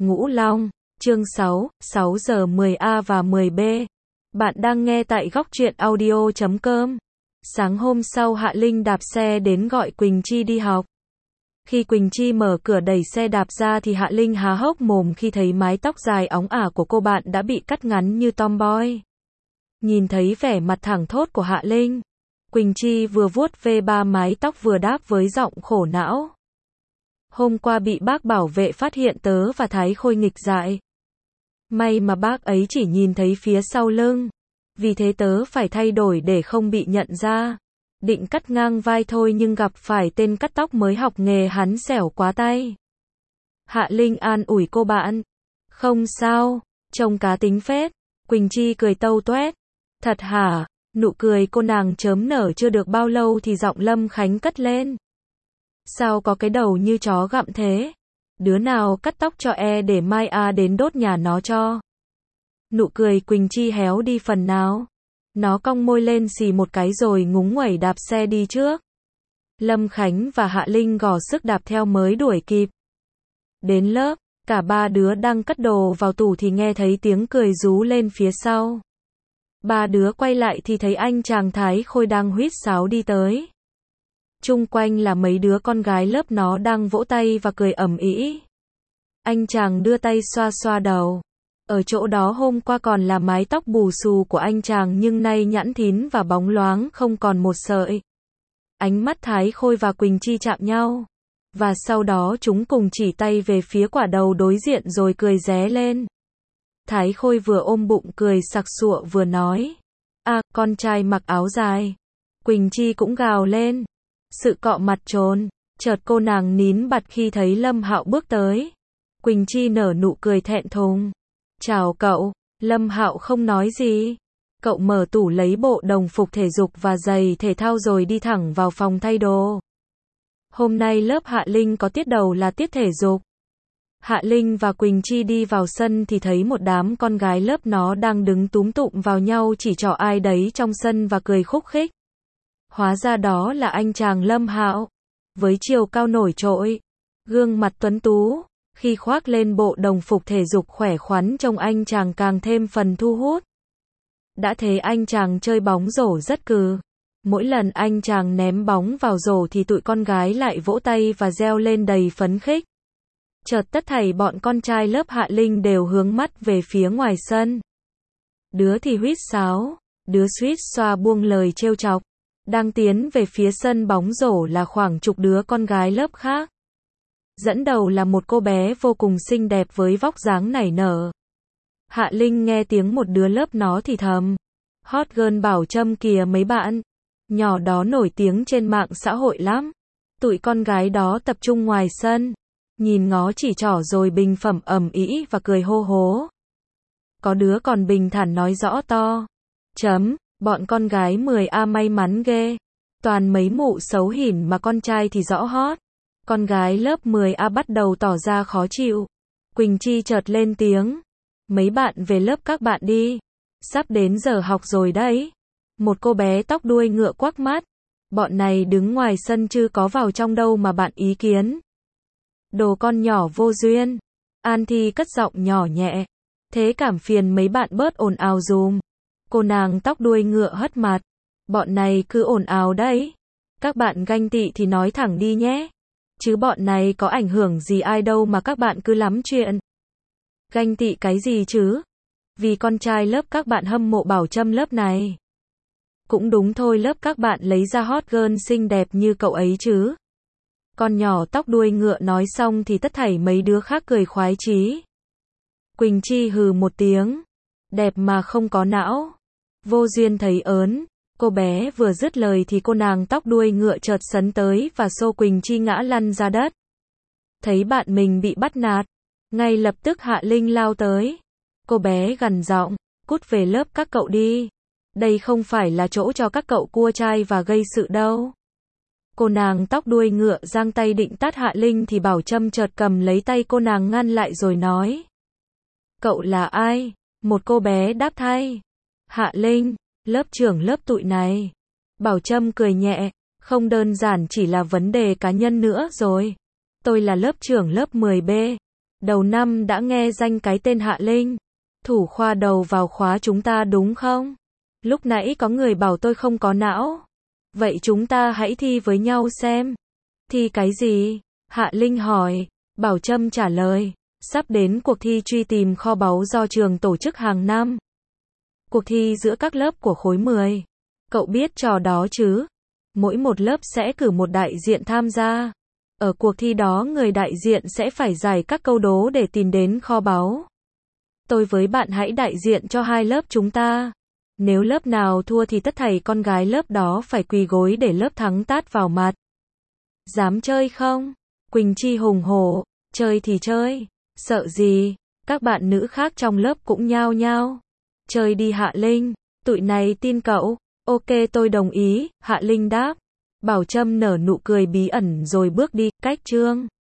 Ngũ Long, chương 6, 6 giờ 10A và 10B. Bạn đang nghe tại góc truyện audio.com. Sáng hôm sau Hạ Linh đạp xe đến gọi Quỳnh Chi đi học. Khi Quỳnh Chi mở cửa đẩy xe đạp ra thì Hạ Linh há hốc mồm khi thấy mái tóc dài óng ả của cô bạn đã bị cắt ngắn như tomboy. Nhìn thấy vẻ mặt thẳng thốt của Hạ Linh, Quỳnh Chi vừa vuốt ve ba mái tóc vừa đáp với giọng khổ não. Hôm qua bị bác bảo vệ phát hiện tớ và Thái Khôi nghịch dại. May mà bác ấy chỉ nhìn thấy phía sau lưng. Vì thế tớ phải thay đổi để không bị nhận ra. Định cắt ngang vai thôi nhưng gặp phải tên cắt tóc mới học nghề hắn xẻo quá tay. Hạ Linh an ủi cô bạn. Không sao, trông cá tính phết. Quỳnh Chi cười tâu toét. Thật hả? Nụ cười cô nàng chớm nở chưa được bao lâu thì giọng Lâm Khánh cất lên. Sao có cái đầu như chó gặm thế? Đứa nào cắt tóc cho để mai đến đốt nhà nó cho. Nụ cười Quỳnh Chi héo đi phần nào. Nó cong môi lên xì một cái rồi ngúng nguẩy đạp xe đi trước. Lâm Khánh và Hạ Linh gò sức đạp theo mới đuổi kịp. Đến lớp, cả ba đứa đang cất đồ vào tủ thì nghe thấy tiếng cười rú lên phía sau. Ba đứa quay lại thì thấy anh chàng Thái Khôi đang huýt sáo đi tới. Chung quanh là mấy đứa con gái lớp nó đang vỗ tay và cười ầm ĩ. Anh chàng đưa tay xoa xoa đầu. Ở chỗ đó hôm qua còn là mái tóc bù xù của anh chàng nhưng nay nhẵn thín và bóng loáng không còn một sợi. Ánh mắt Thái Khôi và Quỳnh Chi chạm nhau. Và sau đó chúng cùng chỉ tay về phía quả đầu đối diện rồi cười ré lên. Thái Khôi vừa ôm bụng cười sặc sụa vừa nói. Con trai mặc áo dài. Quỳnh Chi cũng gào lên. Sự cọ mặt trồn. Chợt cô nàng nín bặt khi thấy Lâm Hạo bước tới. Quỳnh Chi nở nụ cười thẹn thùng. Chào cậu. Lâm Hạo không nói gì. Cậu mở tủ lấy bộ đồng phục thể dục và giày thể thao rồi đi thẳng vào phòng thay đồ. Hôm nay lớp Hạ Linh có tiết đầu là tiết thể dục. Hạ Linh và Quỳnh Chi đi vào sân thì thấy một đám con gái lớp nó đang đứng túm tụm vào nhau chỉ trỏ ai đấy trong sân và cười khúc khích. Hóa ra đó là anh chàng Lâm Hạo. Với chiều cao nổi trội, gương mặt tuấn tú, khi khoác lên bộ đồng phục thể dục khỏe khoắn trông anh chàng càng thêm phần thu hút. Đã thế anh chàng chơi bóng rổ rất cừ. Mỗi lần anh chàng ném bóng vào rổ thì tụi con gái lại vỗ tay và reo lên đầy phấn khích. Chợt tất thảy bọn con trai lớp Hạ Linh đều hướng mắt về phía ngoài sân. Đứa thì huýt sáo, đứa suýt xoa buông lời trêu chọc. Đang tiến về phía sân bóng rổ là khoảng chục đứa con gái lớp khác. Dẫn đầu là một cô bé vô cùng xinh đẹp với vóc dáng nảy nở. Hạ Linh nghe tiếng một đứa lớp nó thì thầm. Hot girl Bảo Trâm kìa mấy bạn. Nhỏ đó nổi tiếng trên mạng xã hội lắm. Tụi con gái đó tập trung ngoài sân. Nhìn ngó chỉ trỏ rồi bình phẩm ầm ĩ và cười hô hố. Có đứa còn bình thản nói rõ to. Bọn con gái 10A may mắn ghê. Toàn mấy mụ xấu hỉn mà con trai thì rõ hot. Con gái lớp 10A bắt đầu tỏ ra khó chịu. Quỳnh Chi chợt lên tiếng. Mấy bạn về lớp các bạn đi. Sắp đến giờ học rồi đấy. Một cô bé tóc đuôi ngựa quắc mắt. Bọn này đứng ngoài sân chứ có vào trong đâu mà bạn ý kiến. Đồ con nhỏ vô duyên. An Thi cất giọng nhỏ nhẹ. Thế cảm phiền mấy bạn bớt ồn ào dùm. Cô nàng tóc đuôi ngựa hất mặt. Bọn này cứ ồn ào đấy. Các bạn ganh tị thì nói thẳng đi nhé. Chứ bọn này có ảnh hưởng gì ai đâu mà các bạn cứ lắm chuyện. Ganh tị cái gì chứ? Vì con trai lớp các bạn hâm mộ Bảo Trâm lớp này. Cũng đúng thôi, lớp các bạn lấy ra hot girl xinh đẹp như cậu ấy chứ. Con nhỏ tóc đuôi ngựa nói xong thì tất thảy mấy đứa khác cười khoái chí. Quỳnh Chi hừ một tiếng. Đẹp mà không có não. Vô duyên thấy ớn. Cô bé vừa dứt lời thì cô nàng tóc đuôi ngựa chợt sấn tới và xô Quỳnh Chi ngã lăn ra đất. Thấy bạn mình bị bắt nạt. Ngay lập tức Hạ Linh lao tới. Cô bé gằn giọng. Cút về lớp các cậu đi. Đây không phải là chỗ cho các cậu cua trai và gây sự đâu. Cô nàng tóc đuôi ngựa giang tay định tát Hạ Linh thì Bảo Trâm chợt cầm lấy tay cô nàng ngăn lại rồi nói. Cậu là ai? Một cô bé đáp thay. Hạ Linh, lớp trưởng lớp tụi này. Bảo Trâm cười nhẹ. Không đơn giản chỉ là vấn đề cá nhân nữa rồi. Tôi là lớp trưởng lớp 10B. Đầu năm đã nghe danh cái tên Hạ Linh. Thủ khoa đầu vào khóa chúng ta đúng không? Lúc nãy có người bảo tôi không có não. Vậy chúng ta hãy thi với nhau xem. Thi cái gì? Hạ Linh hỏi. Bảo Trâm trả lời. Sắp đến cuộc thi truy tìm kho báu do trường tổ chức hàng năm. Cuộc thi giữa các lớp của khối 10. Cậu biết trò đó chứ? Mỗi một lớp sẽ cử một đại diện tham gia. Ở cuộc thi đó người đại diện sẽ phải giải các câu đố để tìm đến kho báu. Tôi với bạn hãy đại diện cho hai lớp chúng ta. Nếu lớp nào thua thì tất thảy con gái lớp đó phải quỳ gối để lớp thắng tát vào mặt. Dám chơi không? Quỳnh Chi hùng hổ. Chơi thì chơi. Sợ gì? Các bạn nữ khác trong lớp cũng nhao nhao. Chơi đi Hạ Linh. Tụi này tin cậu. Ok tôi đồng ý, Hạ Linh đáp. Bảo Trâm nở nụ cười bí ẩn rồi bước đi, cách chương.